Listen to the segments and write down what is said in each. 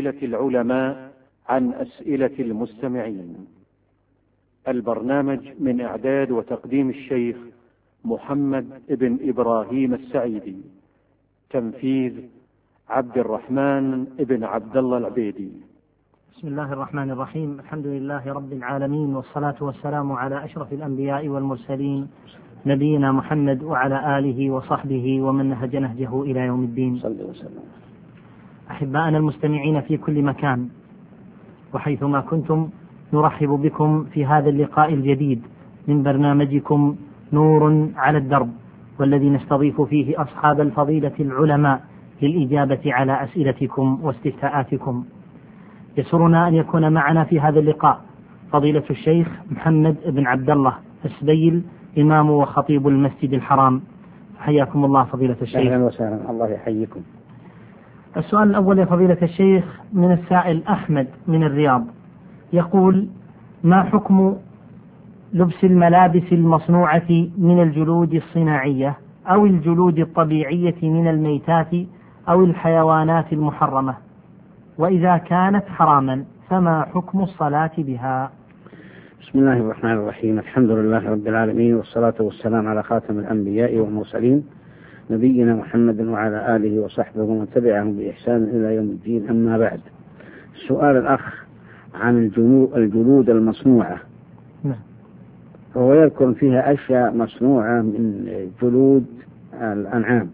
فضيلة العلماء عن أسئلة المستمعين. البرنامج من إعداد وتقديم الشيخ محمد بن إبراهيم السعيدي، تنفيذ عبد الرحمن بن عبد الله العبيدي. بسم الله الرحمن الرحيم. الحمد لله رب العالمين، والصلاة والسلام على أشرف الأنبياء والمرسلين، نبينا محمد وعلى آله وصحبه ومن نهج نهجه إلى يوم الدين. صلى الله عليه وسلم. أحبائنا المستمعين في كل مكان وحيثما كنتم، نرحب بكم في هذا اللقاء الجديد من برنامجكم نور على الدرب، والذي نستضيف فيه أصحاب الفضيلة العلماء للإجابة على أسئلتكم واستفتاءاتكم. يسرنا أن يكون معنا في هذا اللقاء فضيلة الشيخ محمد بن عبد الله السبيل، إمام وخطيب المسجد الحرام. حياكم الله فضيلة الشيخ. أهلا وسهلا، الله يحييكم. السؤال الأول يا فضيلة الشيخ من السائل أحمد من الرياض، يقول: ما حكم لبس الملابس المصنوعة من الجلود الصناعية أو الجلود الطبيعية من الميتات أو الحيوانات المحرمة؟ وإذا كانت حراما فما حكم الصلاة بها؟ بسم الله الرحمن الرحيم. الحمد لله رب العالمين، والصلاة والسلام على خاتم الأنبياء والمرسلين، نبينا محمد وعلى آله وصحبه ومن تبعهم بإحسان إلى يوم الدين. أما بعد، سؤال الأخ عن الجلود المصنوعة، فهو يذكر فيها أشياء مصنوعة من جلود الأنعام،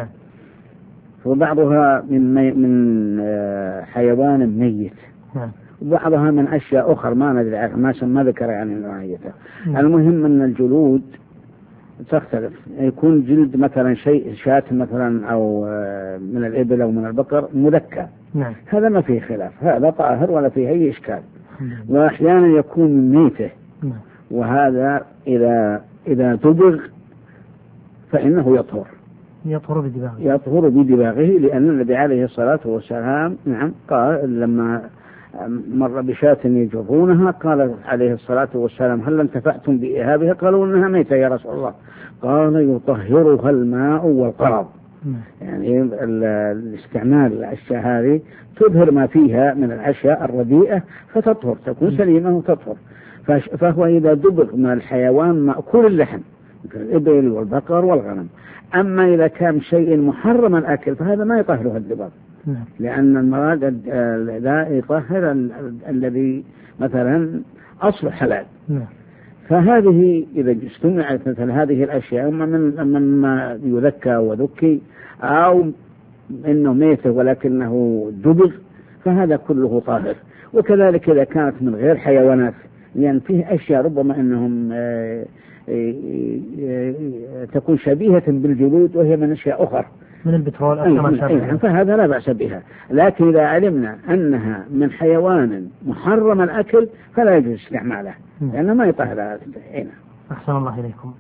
وبعضها من حيوان ميت، وبعضها من أشياء أخرى ما ندري عنها، ما ذكر يعني نوعيتها. المهم أن الجلود تختلف، يكون جلد مثلا شاة مثلا أو من الإبل أو من البقر مذكى، هذا ما فيه خلاف، هذا طاهر ولا فيه أي إشكال. وأحيانا يكون من ميته، وهذا إذا دبغ فإنه يطهر بدباغه، لأن النبي عليه الصلاة والسلام قال لما مر بشاة يجرونها قال عليه الصلاة والسلام: هل انتفعتم بإهابها؟ قالوا: إنها ميتة يا رسول الله. قال: يطهرها الماء والقرض. يعني الاستعمال الأشياء هذه تظهر ما فيها من الأشياء الرديئة فتطهر، تكون سليمة وتطهر. فهو إذا دبغ من الحيوان مأكول اللحم مثل الإبل والبقر والغنم. أما إذا كان شيء محرم الأكل فهذا ما يطهره الدباغ، لأن المراد لا يطهر الذي مثلا أصل حلال. فهذه إذا اجتمعت مثل هذه الأشياء مما يذكى وذكي، أو إنه ميت ولكنه دبغ، فهذا كله طاهر. وكذلك إذا كانت من غير حيوانات، يعني فيه أشياء ربما أنهم تكون شبيهة بالجلود وهي من أشياء أخرى من البترول أو كما شابه، فهذا لا بأس بها. لكن إذا علمنا أنها من حيوان محرم الأكل فلا يجوز استعماله، لأنه ما يطهر هنا. أحسن الله إليكم.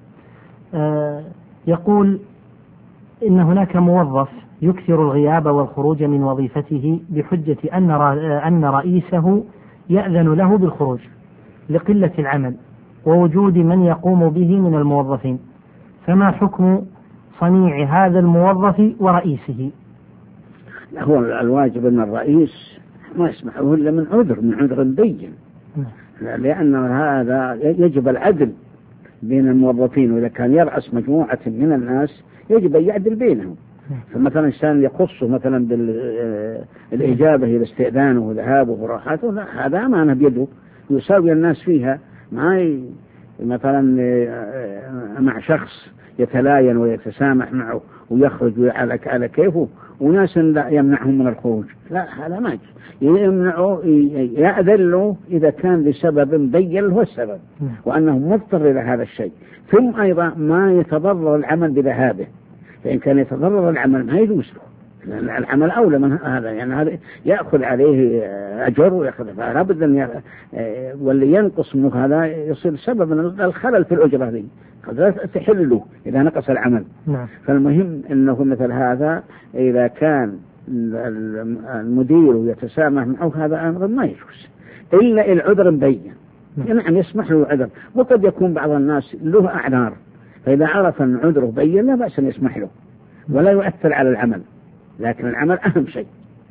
يقول إن هناك موظف يكثر الغياب والخروج من وظيفته بحجة أن رئيسه يأذن له بالخروج لقلة العمل ووجود من يقوم به من الموظفين، فما حكم صنيع هذا الموظف ورئيسه؟ هو الواجب أن الرئيس ما يسمحه إلا من عذر بين، لأن هذا يجب العدل بين الموظفين، وإذا كان يرأس مجموعة من الناس يجب أن يعدل بينهم. فمثلا إنسان يخصه مثلا بالإجابة إلى استئذانه وذهابه وراحته، هذا أمانة بيده يساوي الناس فيها، ما مثلا مع شخص يتلاين ويتسامح معه ويخرج على كيفه، وناس لا يمنعهم من الخروج، لا هذا ما يمنعه، يأذن له إذا كان لسبب بين له السبب وأنه مضطر إلى هذا الشيء. ثم أيضا ما يتضرر العمل بذهابه، فإن كان يتضرر العمل ما يجوز له، لأن العمل أولى من هذا، يعني هذا يأخذ عليه أجر ويأخذ، فلا بد أن واللي ينقص منه هذا يصير سبب من الخلل في الأجرة هذه، قد تحل له إذا نقص العمل. فالمهم أنه مثل هذا إذا كان المدير يتسامح معه هذا أمر ما يجوز إلا العذر مبين، يعني يسمح له عذر. وقد يكون بعض الناس له أعذار، فإذا عرف أن عذره بين لا بأس أن يسمح له ولا يؤثر على العمل، لكن العمل أهم شيء.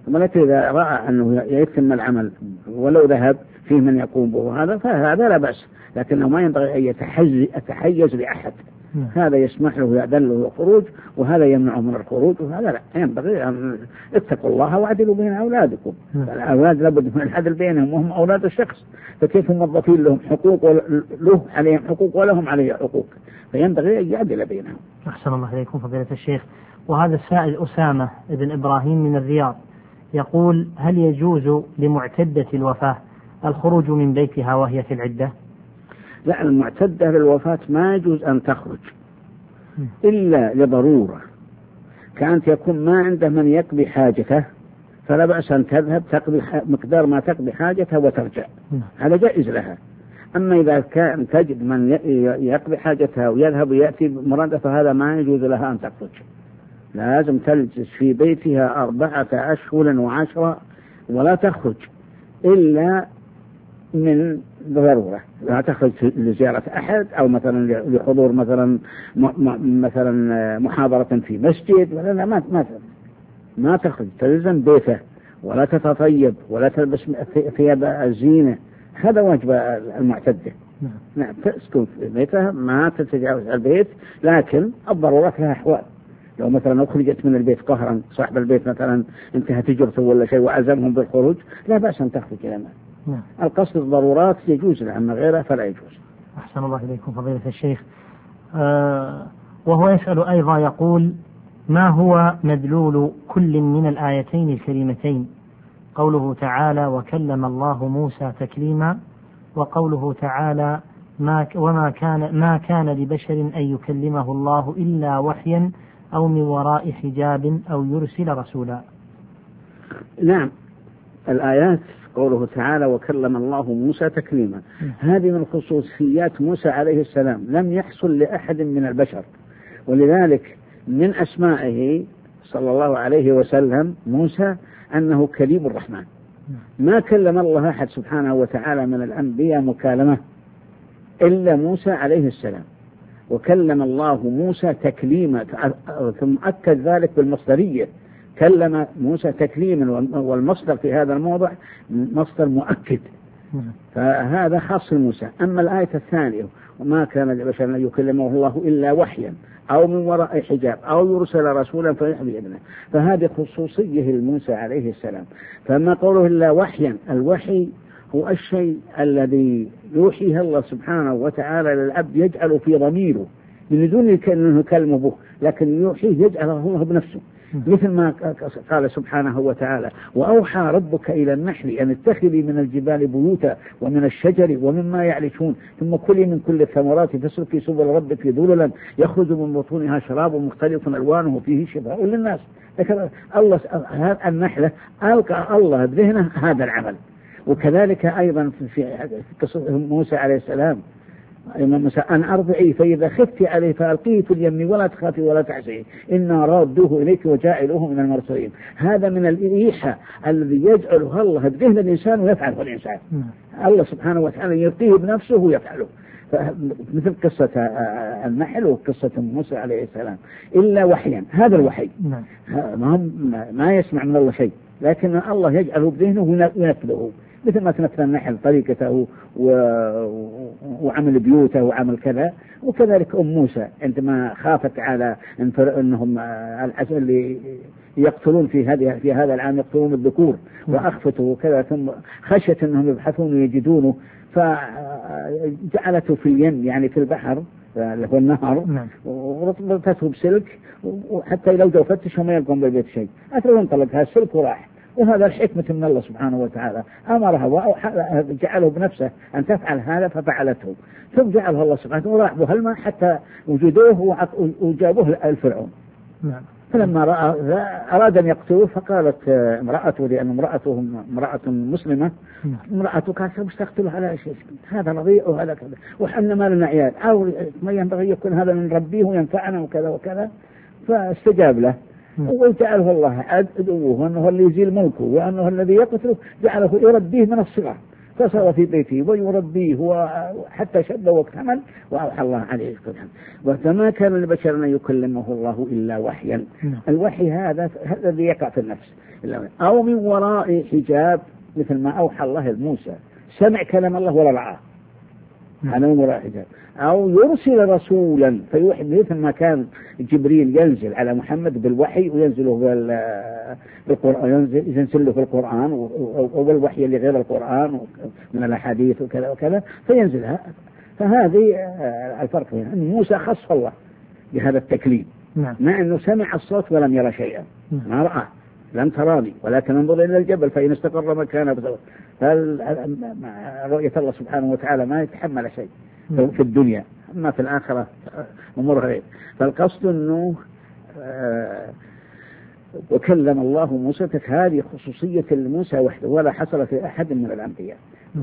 ولكن إذا رأى أنه يتم العمل ولو ذهب فيه من يقوم به هذا فهذا لا بأس، لكنه ما ينبغي أن يتحيز لأحد. هذا يسمح له يأذن له الخروج وهذا يمنعه من الخروج، وهذا لا ينبغي أن اتقوا الله واعدلوا بين أولادكم. الأولاد لابد من العدل بينهم وهم أولاد الشخص، فكيف موظفين لهم حقوق له عليهم حقوق ولهم عليه حقوق، فينبغي أن يعدل بينهم. أحسن الله إليكم فضيلة الشيخ. وهذا السائل أسامة بن إبراهيم من الرياض يقول: هل يجوز لمعتدة الوفاة الخروج من بيتها وهي في العدة؟ لا، المعتدة للوفاة ما يجوز أن تخرج إلا لضرورة، كانت يكون ما عنده من يقضي حاجته فلا بأس أن تذهب تقضي مقدار ما تقضي حاجتها وترجع، هذا جائز لها. أما إذا كان تجد من يقضي حاجتها ويذهب ويأتي مرادة فهذا ما يجوز لها أن تخرج، لازم تجلس في بيتها 4 أشهر و10 ولا تخرج إلا من ضرورة، لا تخرج لزيارة أحد أو مثلا لحضور مثلا محاضرة في مسجد، ولا ما تخرج، تلزم بيته ولا تتطيب ولا تلبس ثياب الزينة، هذا واجب المعتدة. نعم، تسكن في بيتها ما تتجاوز البيت، لكن الضرورات لها أحوال. لو مثلا أخرجت من البيت قهرا، صاحب البيت مثلا انتهت تجرته ولا شيء وعزمهم بالخروج، لا بأس أن تخرج إلى ما. القصد الضرورات يجوز، أما غيرها فلا يجوز. أحسن الله إليكم فضيلة الشيخ. وهو يسأل أيضا يقول: ما هو مدلول كل من الآيتين الكريمتين؟ قوله تعالى: وكلم الله موسى تكليما، وقوله تعالى: ما كان لبشر أن يكلمه الله إلا وحيا أو من وراء حجاب أو يرسل رسولا. نعم، الآيات قوله تعالى: وكلم الله موسى تكليما، هذه من خصوصيات موسى عليه السلام، لم يحصل لأحد من البشر، ولذلك من أسمائه صلى الله عليه وسلم موسى أنه كليم الرحمن. ما كلم الله أحد سبحانه وتعالى من الأنبياء مكالمة إلا موسى عليه السلام، وكلم الله موسى تكليما، ثم أكد ذلك بالمصدرية، كلم موسى تكليما، والمصدر في هذا الموضع مصدر مؤكد، فهذا خاص موسى. أما الآية الثانية: وما كان لبشر أن يكلمه الله إلا وحيا أو من وراء حجاب أو يرسل رسولا فيوحي بإذنه، فهذه خصوصية لموسى عليه السلام. فما قوله إلا وحيا، الوحي هو الشيء الذي يوحيه الله سبحانه وتعالى للعبد، يجعله في ضميره من دون أن يكلمه به، لكن يوحيه يجعله الله بنفسه، مثل ما قال سبحانه وتعالى: وأوحى ربك إلى النحل أن اتخذي من الجبال بيوتا ومن الشجر ومما يعرشون ثم كلي من كل الثمرات فاسلكي سبل ربك ذللا يخرج من بطونها شراب مختلف ألوانه فيه شفاء للناس. لكن الله النحلة ألقى الله بذهنه هذا العمل. وكذلك أيضا في قصة موسى عليه السلام: أن أرضعي فإذا خفت عليه فألقيه في اليم ولا تخافي ولا تحزني إنا رادوه إليك وجاعلوه من المرسلين. هذا من الإيحاء الذي يجعله الله بذهن الإنسان ويفعله الإنسان. الله سبحانه وتعالى يلقيه بنفسه ويفعله، مثل قصة النحل وقصة موسى عليه السلام. إلا وحيا، هذا الوحي ما يسمع من الله شيء، لكن الله يجعله بذهنه وينفذه، مثل ما تنفذ النحل طريقته وعمل بيوته وعمل كذا. وكذلك موسى عندما خافت على أنهم اللي يقتلون في هذا العام يقتلون الذكور وأخفته وكذا، ثم خشيت أنهم يبحثون ويجدونه فجعلته في اليم، يعني في البحر اللي هو النهر، وربطته بسلك وحتى لو جو فتشوا ما يلقون بالبيت شيء، أترون انطلق هالسلك وراح. وهذا الحكمة من الله سبحانه وتعالى، أمرها وجعله بنفسه أن تفعل هذا ففعلته، ثم جعله الله سبحانه وراح بهالماء حتى وجدوه وجابوه الفرعون. فلما أراد أن يقتلوه فقالت امرأته، لأن امرأته امرأة مسلمة، امرأته كانت مستقتله على شيء، هذا رضيع وهذا كذا وحنا ما لنا عيال، أو ما ينبغي يكون هذا من ربيه وينفعنا وكذا وكذا، فاستجاب له وجعله الله عدوه، وأنه اللي يزيل ملكه، وأنه الذي يقتله جعله يربيه من الصغر. فصار في بيته ويربيه وحتى شب واكتمل وأوحى الله عليه الكلام. وما كان لبشر أن يكلمه الله إلا وحيا. الوحي هذا الذي يقع في النفس، أو من وراء حجاب مثل ما أوحى الله لموسى، سمع كلام الله ولا رآه، هذا من وراء حجاب. أو يرسل رسولا فيوحي مثل ما كان جبريل ينزل على محمد بالوحي وينزله بالقرآن، ينزل له في القرآن والوحي اللي غير القرآن من الأحاديث وكذا وكذا فينزلها. فهذه الفرق هنا، أن موسى خص الله بهذا التكليم مع أنه سمع الصوت ولم يرى شيئا، ما رأى، لم تراني ولكن انظر إلى الجبل فإن استقر مكانه. رؤية الله سبحانه وتعالى ما يتحمل شيء في الدنيا، أما في الآخرة أمور غير. فالقصد أنه وكلم الله موسى، هذه خصوصية موسى وحده ولا حصل في أحد من الأنبياء.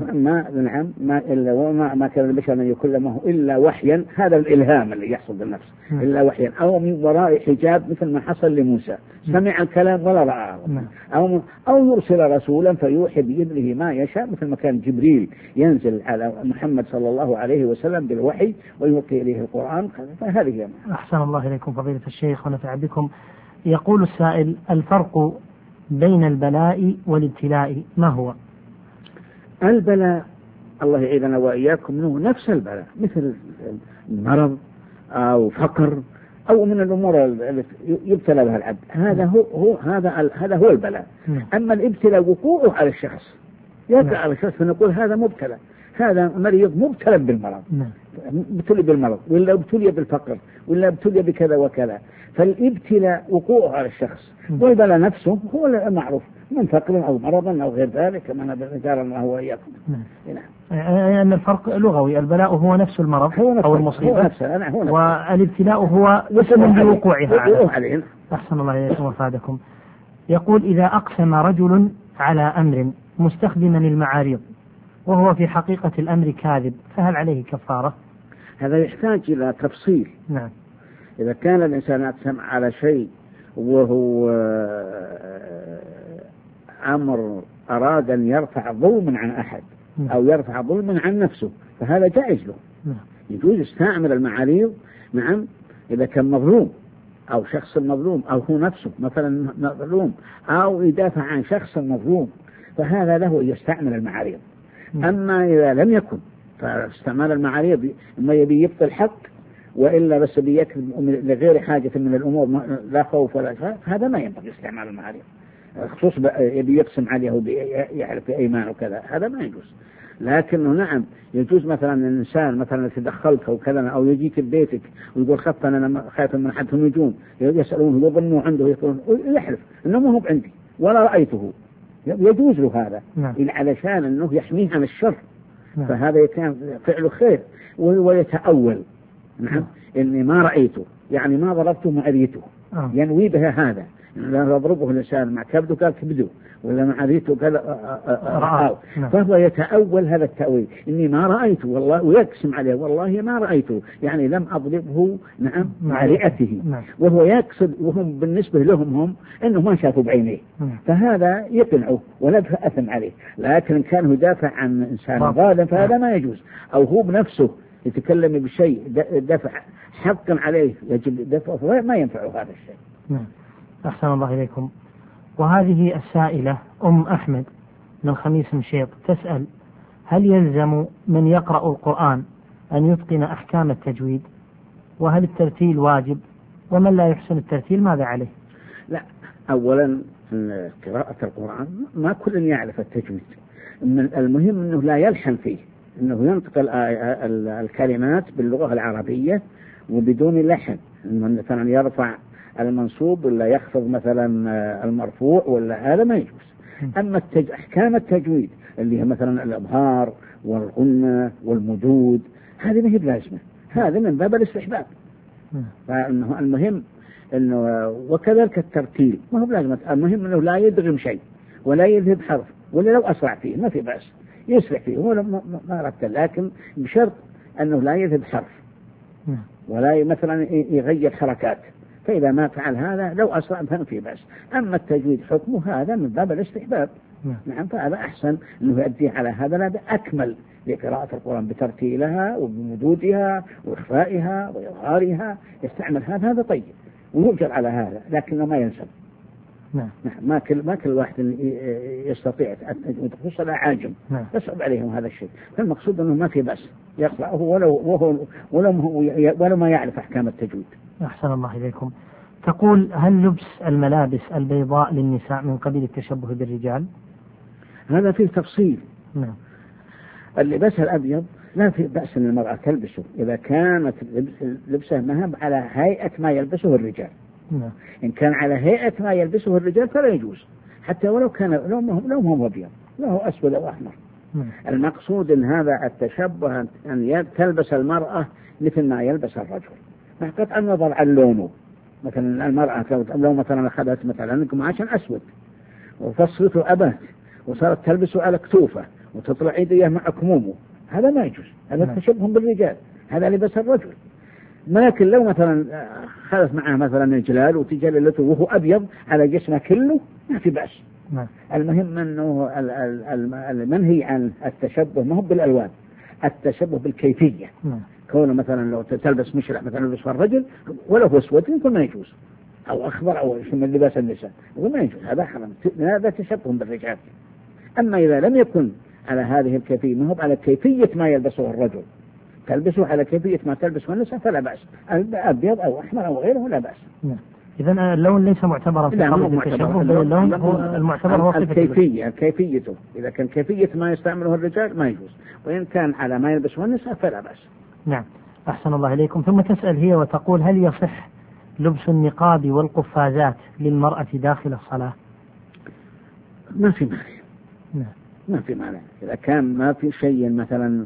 ما كان البشر أن يكلمه إلا وحيا، هذا الإلهام اللي يحصل بالنفس إلا وحيا، أو من وراء حجاب مثل ما حصل لموسى، سمع الكلام ولا رآه، أو يرسل رسولا فيوحي بإذنه ما يشاء مثل ما كان جبريل ينزل على محمد صلى الله عليه وسلم بالوحي ويلقي إليه القرآن. فهذه أحسن الله إليكم فضيلة الشيخ ونفع بكم. يقول السائل: الفرق بين البلاء والابتلاء ما هو؟ البلاء الله يعيذنا وإياكم منه نفس البلاء، مثل المرض أو فقر أو من الأمور التي يبتلى بها العبد، هذا هو البلاء. أما الابتلاء وقوعه على الشخص، يقع على الشخص فنقول هذا مبتلى، هذا مريض مبتلى بالمرض، ابتلي بالمرض ولا ابتلي بالفقر ولا ابتلي بكذا وكذا. فالابتلاء وقوعه على الشخص، والبلاء نفسه هو المعروف من فقر أو مرض أو غير ذلك كما ذكر الله وإياكم. أن الفرق لغوي، البلاء هو نفس المرض أو المصيبة، والابتلاء هو اسم لوقوعها عليه. أحسن الله إليكم وفادكم. يقول: إذا أقسم رجل على أمر مستخدما المعاريض وهو في حقيقة الأمر كاذب فهل عليه كفارة؟ هذا يحتاج إلى تفصيل. نعم. إذا كان الإنسان أقسم على شيء وهو أمر أراد أن يرفع ظلما عن أحد أو يرفع ظلما عن نفسه فهذا جائز له، يجوز يستعمل المعاريض. نعم، إذا كان مظلوم أو شخص مظلوم أو هو نفسه مثلا مظلوم أو يدافع عن شخص مظلوم فهذا له يستعمل المعاريض. أما إذا لم يكن فاستعمال المعاريض إما يبي يبطل الحق وإلا بس بيكذب لغير حاجة من الأمور لا خوف ولا شيء، هذا ما ينبغي استعمال المعاريض. خصوص يبي يقسم عليه ويعرف بأيمان وكذا، هذا ما يجوز. لكنه نعم يجوز مثلا الإنسان مثلا تدخلت أو كذا أو يجيك ببيتك ويقول خف أنا خايف من أحدهم يجون يسألونه يظنوا عنده يحلف إنه ما هو عندي ولا رأيته، يجوز له هذا علشان أنه يحميه عن الشر. فهذا كان فعله خير ويتأول. نعم، إني ما رأيته يعني ما ضربته ما أريته، ينوي بها هذا. لا يضربه الإنسان مع كبده قال كبده ولا مع أريته قال رأى، فهو يتأول هذا التأويل إني ما رأيته والله ويقسم عليه والله ما رأيته، يعني لم أضربه. نعم، مع رئته، وهو يقصد وهم بالنسبة لهم هم إنه ما شافوا بعينيه، فهذا يقنعه ولا أثم عليه. لكن كان يدافع عن إنسان ظالم فهذا ما يجوز، أو هو بنفسه يتكلم بشيء دفع حقا عليه يجب دفعه ما ينفعه هذا الشيء. أحسن الله إليكم. وهذه السائلة أم أحمد من خميس مشيط تسأل: هل يلزم من يقرأ القرآن أن يتقن أحكام التجويد؟ وهل الترتيل واجب؟ ومن لا يحسن الترتيل ماذا عليه؟ لا، أولا قراءة القرآن ما كل يعرف التجويد، المهم أنه لا يلحن فيه، أنه ينطق الكلمات باللغة العربية وبدون لحن، مثلا يرفع المنصوب ولا يخفض مثلا المرفوع ولا هذا ما يجوز. أما أحكام التجويد اللي هي مثلا الإظهار والغنة والمدود هذه ما هي بلازمة، هذا من باب الاستحباب. فإنه المهم إنه وكذلك الترتيل ما هو بلازمة، المهم إنه لا يدغم شيء ولا يذهب حرف، ولا لو أسرع فيه ما في بأس يسرع فيه هو ما رتل، لكن بشرط أنه لا يذهب حرف ولا مثلا يغير حركات، فإذا ما فعل هذا لو أسرع فما في بأس. أما التجويد حكمه هذا من باب الاستحباب نعم فهذا أحسن أنه يؤديه على هذا أكمل لقراءة القرآن بترتيلها وبمدودها وإخفائها وإظهارها، يستعمل هذا طيب ويؤجر على هذا، لكنه ما ينسب. نعم. ما كل واحد يستطيع، خصوصا الأعاجم يصعب عليهم هذا الشيء. فالمقصود أنه ما في بأس يقرأه ولو ما يعرف أحكام التجويد. أحسن الله إليكم. تقول: هل لبس الملابس البيضاء للنساء من قبيل التشبه بالرجال؟ هذا فيه تفصيل. نعم. اللباس الأبيض لا في بأس أن المرأة تلبسه إذا كانت لبسه مهب على هيئة ما يلبسه الرجال. نعم. إن كان على هيئة ما يلبسه الرجال فلا يجوز، حتى ولو كان لونه أبيض، له أسود أو أحمر. المقصود أن هذا التشبه أن تلبس المرأة مثل ما يلبس الرجل، مع قطع النظر عن لونه. مثلا المرأة لو مثلا أخذت مثلا قماشا أسود وفصلته أبات وصارت تلبسه على كتوفه وتطلع يديه مع كمومه، هذا ما يجوز، هذا تشبه بالرجال، هذا لبس الرجل. لكن لو مثلا خلت معه مثلا الجلال وتجللته وهو أبيض على جسمه كله ما في بأس. المهم أنه المنهي عن التشبه ما هو بالألوان، التشبه بالكيفية. كونه مثلا لو تلبس مشرح مثلا لبس الرجل ولو هو أسود يكون ما يجوز، أو أخضر أو من لباس النساء يقول ما يجوز، هذا حرام، هذا تشبه بالرجال. أما إذا لم يكن على هذه الكيفية، ما هو على كيفية ما يلبسه الرجل، تلبسه على كيفية ما تلبسه النساء فلا بأس، أبيض أو أحمر أو غيره لا بأس. إذا اللون ليس معتبرا في قضية التشبه باللون، هو المعتبر هو كيفيته. إذا كان كيفية ما يستعمله الرجال ما يجوز، وإن كان على ما يلبسه النساء فلا بأس. نعم. أحسن الله إليكم. ثم تسأل هي وتقول: هل يصح لبس النقاب والقفازات للمرأة داخل الصلاة؟ ما في مانع. نعم. ما في مانع إذا كان ما في شيء مثلا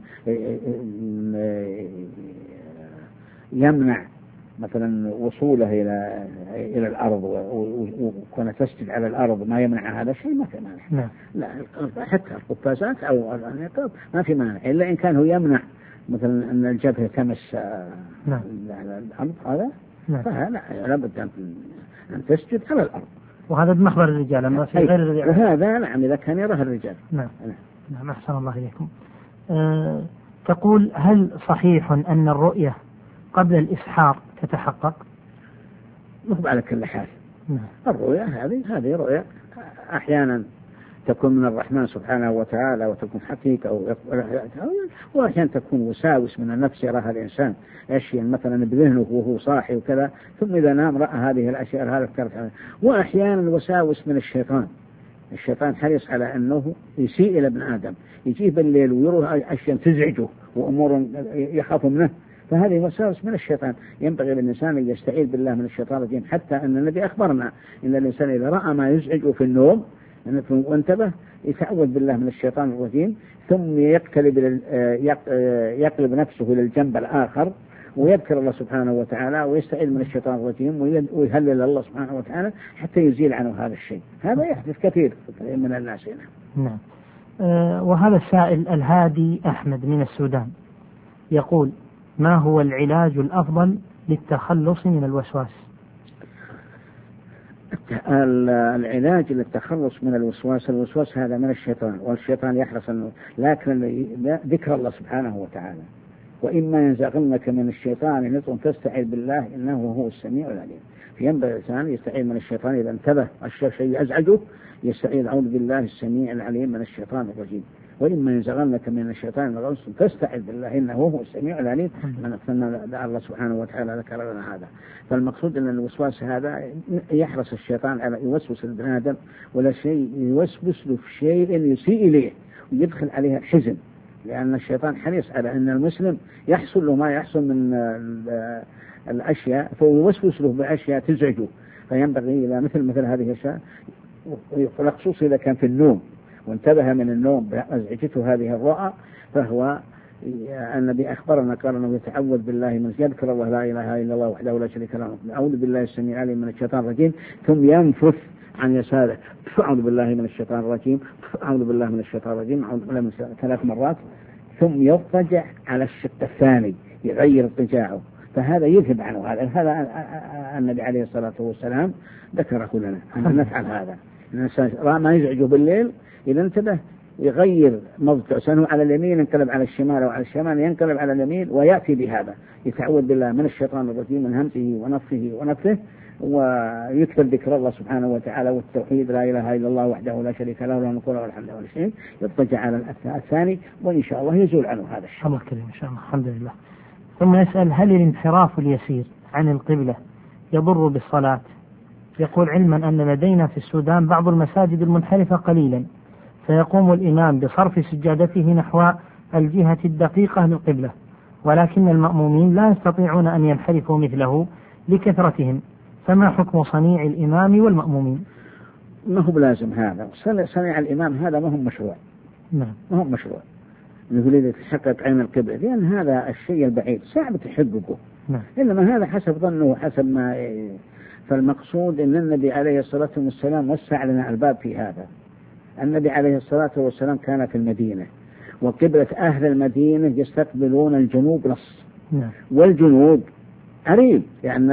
يمنع مثلا وصوله إلى الأرض وكون تسجد على الأرض، ما يمنع هذا الشيء ما في مانع. لا حتى القفازات أو النقاب ما في مانع، إلا إن كان هو يمنع مثلا أن الجبهة تمس الأرض، هذا فلا لابد أن تسجد على الأرض، وهذا بمحضر الرجال أما في غير الرجال. وهذا نعم إذا كان يراه الرجال. نعم. أحسن الله إليكم. تقول: هل صحيح أن الرؤية قبل الإسحار تتحقق؟ مو على كل حال. الرؤية هذه رؤية أحيانا تكون من الرحمن سبحانه وتعالى وتكون حقيقة، وأحيانا تكون وساوس من النفس يراها الإنسان أشياء مثلا بذهنه وهو صاحي وكذا، ثم إذا نام رأى هذه الأشياء هذا. وأحيانا وساوس من الشيطان حريص على أنه يسيء إلى ابن آدم، يجيه بالليل ويروه أشياء تزعجه وأمور يخاف منه، فهذه وساوس من الشيطان. ينبغي للإنسان أن يستعيذ بالله من الشيطان الرجيم، حتى أن النبي أخبرنا إن الإنسان إذا رأى ما يزعجه في النوم وانتبه يتعوذ بالله من الشيطان الرجيم، ثم يقلب نفسه إلى الجنب الآخر ويذكر الله سبحانه وتعالى ويستعيذ من الشيطان الرجيم ويهلل الله سبحانه وتعالى حتى يزيل عنه هذا الشيء. هذا يحدث كثير من الناس هنا. نعم. وهذا السائل الهادي أحمد من السودان يقول: ما هو العلاج الأفضل للتخلص من الوسواس؟ العلاج للتخلص من الوسواس هذا من الشيطان، والشيطان يحرص أنه، لكن ذكر الله سبحانه وتعالى، وإما ينزغنك من الشيطان نزغ فاستعذ بالله إنه هو السميع العليم. فينبغي الإنسان يستعيذ من الشيطان إذا انتبه الشيء يزعجه، يستعيذ أعوذ بالله السميع العليم من الشيطان الرجيم. وإما ينزغنك من الشيطان نزغ فاستعذ بالله إنه هو السميع العليم. الله سبحانه وتعالى ذكر لنا هذا. فالمقصود أن الوسواس هذا يحرص الشيطان على يوسوس ابن آدم ولا شيء يوسوس له في شيء يسيء إليه ويدخل عليه الحزن، لأن الشيطان حريص على أن المسلم يحصل له ما يحصل من الأشياء، فيوسوس له بأشياء تزعجه. فينبغي إلى مثل هذه الأشياء، خصوصا إذا كان في النوم وانتبه من النوم بأزعجته هذه الرؤى، فهو النبي أخبرنا قال أنه يتعوذ بالله من يذكر الله لا إله إلا الله وحده لا شريك له أعوذ بالله السميع العليم من الشيطان الرجيم، ثم ينفث عن يساره أعوذ بالله من الشيطان الرجيم أعوذ بالله من الشيطان الرجيم أعوذ بالله من الشيطان 3 مرات، ثم يضطجع على الشق الثاني يغير اضطجاعه، فهذا يذهب عنه. هذا النبي عليه الصلاة والسلام ذكره لنا أن نفعل هذا. الإنسان ما يزعجه بالليل إذا انتبه يغير موضع سنه على اليمين ينقلب على الشمال، وعلى الشمال ينقلب على اليمين، ويأتي بهذا يتعوذ بالله من الشيطان الرجيم من همزه ونفخه ونفثه، ويكثر ذكر الله سبحانه وتعالى والتوحيد، لا إله إلا الله وحده لا شريك له له الملك وله الحمد ولا شيء، يضطجع على الثاني، وإن شاء الله يزول عنه هذا الشيء. الله كريم إن شاء الله. الحمد لله. ثم يسأل: هل الانحراف اليسير عن القبلة يضر بالصلاة؟ يقول: علما أن لدينا في السودان بعض المساجد المنحرفة قليلا، فيقوم الإمام بصرف سجادته نحو الجهة الدقيقة للقبلة، ولكن المأمومين لا يستطيعون أن ينحرفوا مثله لكثرتهم، فما حكم صنيع الإمام والمأمومين؟ ما هو بلازم هذا، صنيع الإمام هذا ما هو مشروع. نعم. ما هو مشروع يقول إذا تحقق عين القبلة، لأن هذا الشيء البعيد صعب تحققه. نعم. إنما هذا حسب ظنه وحسب ما فالمقصود أن النبي عليه الصلاة والسلام وسع لنا الباب في هذا. النبي عليه الصلاة والسلام كان في المدينة، وقبلة أهل المدينة يستقبلون الجنوب نص. نعم. والجنوب قريب، يعني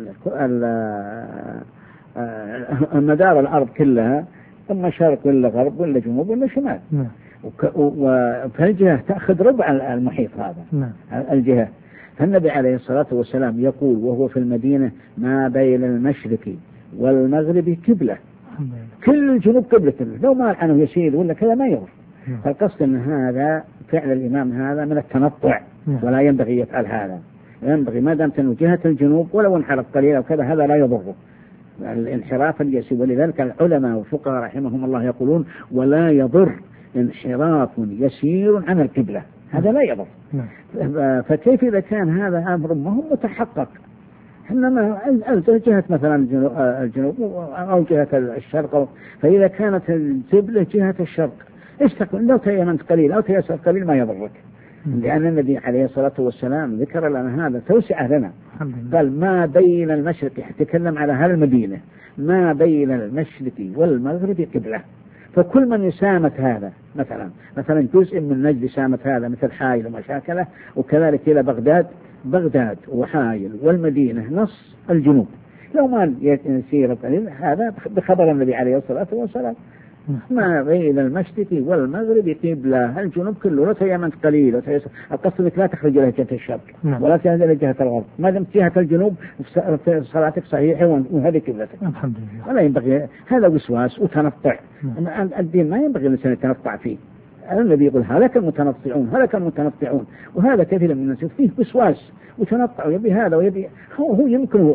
مدار الأرض كلها إما شرق ولا غرب ولا جنوب ولا شمال. نعم. فالجهة تأخذ ربع المحيط هذا. نعم. الجهة. فالنبي عليه الصلاة والسلام يقول وهو في المدينة: ما بين المشرق والمغرب قبلة. كل الجنوب قبلة، لو ما عنه يسير ولا كذا ما يغر. فالقصد أن هذا فعل الإمام هذا من التنطع، ولا ينبغي يفعل هذا. ينبغي ما دامت أنه جهة الجنوب ولو انحرف قليلا وكذا هذا لا يضره الانحراف اليسير. ولذلك العلماء والفقهاء رحمهم الله يقولون: ولا يضر انحراف يسير عن القبلة، هذا لا يضر. فكيف إذا كان هذا أمر ما هو متحقق؟ إنما جهة مثلا الجنوب أو جهة الشرق، فإذا كانت القبلة جهة الشرق استقبل، لو تيمنت قليل أو تيسر قليل ما يضرك، لأن النبي عليه الصلاة والسلام ذكر لنا هذا توسعة لنا. قال: ما بين المشرق، يتكلم على أهل المدينة، ما بين المشرق والمغرب قبلة. فكل من يسامت هذا مثلا جزء من نجد سامت هذا مثل حائل ومشاكله، وكذلك إلى بغداد وحائل والمدينة نص الجنوب، لو ما يسير قليل هذا بخبر النبي عليه الصلاة والسلام: ما بين المشرق والمغرب قبلة. الجنوب كله لا تيمنت قليل القصد انك لا تخرج الى جهة الشرق ولا تنزل الى جهة الغرب، ما دمت جهة الجنوب صلاتك صحيحة وهذه قبلتك. الحمد لله. ولا ينبغي هذا وسواس وتنطع. الدين ما ينبغي الانسان يتنطع فيه. النبي يقول: هلك المتنطعون، وهذا كثير من الناس فيه وسواس وتنطع، يبي هذا ويبي هو يمكنه.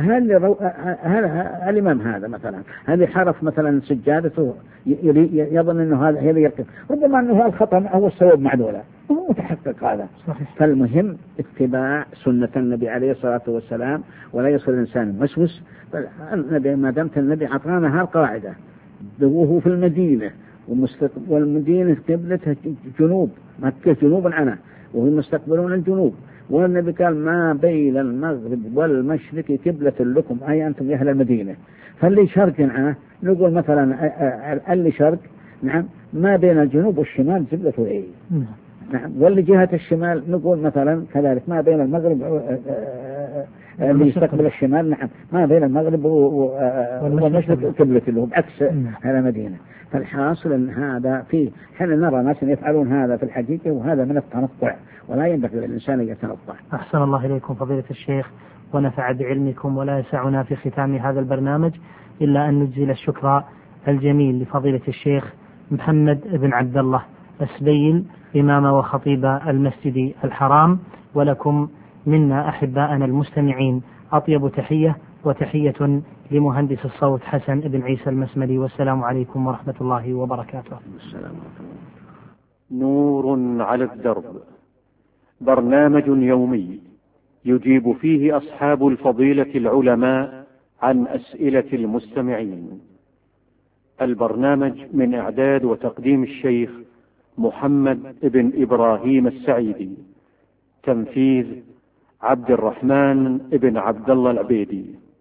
الإمام هذا مثلا هذا حرف مثلا سجادته يظن أنه هذا يركب، ربما أنه الخطأ هو السبب معدولا، هو متحقق هذا. صحيح. فالمهم اتباع سنة النبي عليه الصلاة والسلام، ولا يصير الإنسان مسوس. ما دامت النبي عطانا هالقاعدة وهو في المدينة والمدينة قبلتها جنوب، مكة جنوب عنها وهم مستقبلون الجنوب، والنبي قال: ما بين المغرب والمشرق قبلة لكم، أي أنتم أهل المدينة. فاللي شرق عنه نقول مثلا اللي شرق نعم ما بين الجنوب والشمال قبلته إيه. نعم. واللي جهة الشمال نقول مثلا كذلك ما بين المغرب اللي يستقبل الشمال نعم ما بين المغرب والمشرق قبلته له بعكس هذا مدينة. فالحاصل أن هذا فيه حين نرى ناس يفعلون هذا في الحقيقة، وهذا من التنطع، ولا ينبغي للإنسان أن يتنطع. أحسن الله إليكم فضيلة الشيخ ونفع بعلمكم. ولا يسعنا في ختام هذا البرنامج إلا أن نجزل الشكر الجميل لفضيلة الشيخ محمد بن عبد الله السبيل إمام وخطيب المسجد الحرام، ولكم منا أحباءنا المستمعين أطيب تحية، وتحية لمهندس الصوت حسن بن عيسى المسملي. والسلام عليكم ورحمة الله وبركاته. نور على الدرب، برنامج يومي يجيب فيه أصحاب الفضيلة العلماء عن أسئلة المستمعين. البرنامج من إعداد وتقديم الشيخ محمد بن إبراهيم السعيدي، تنفيذ عبد الرحمن بن عبد الله العبيدي.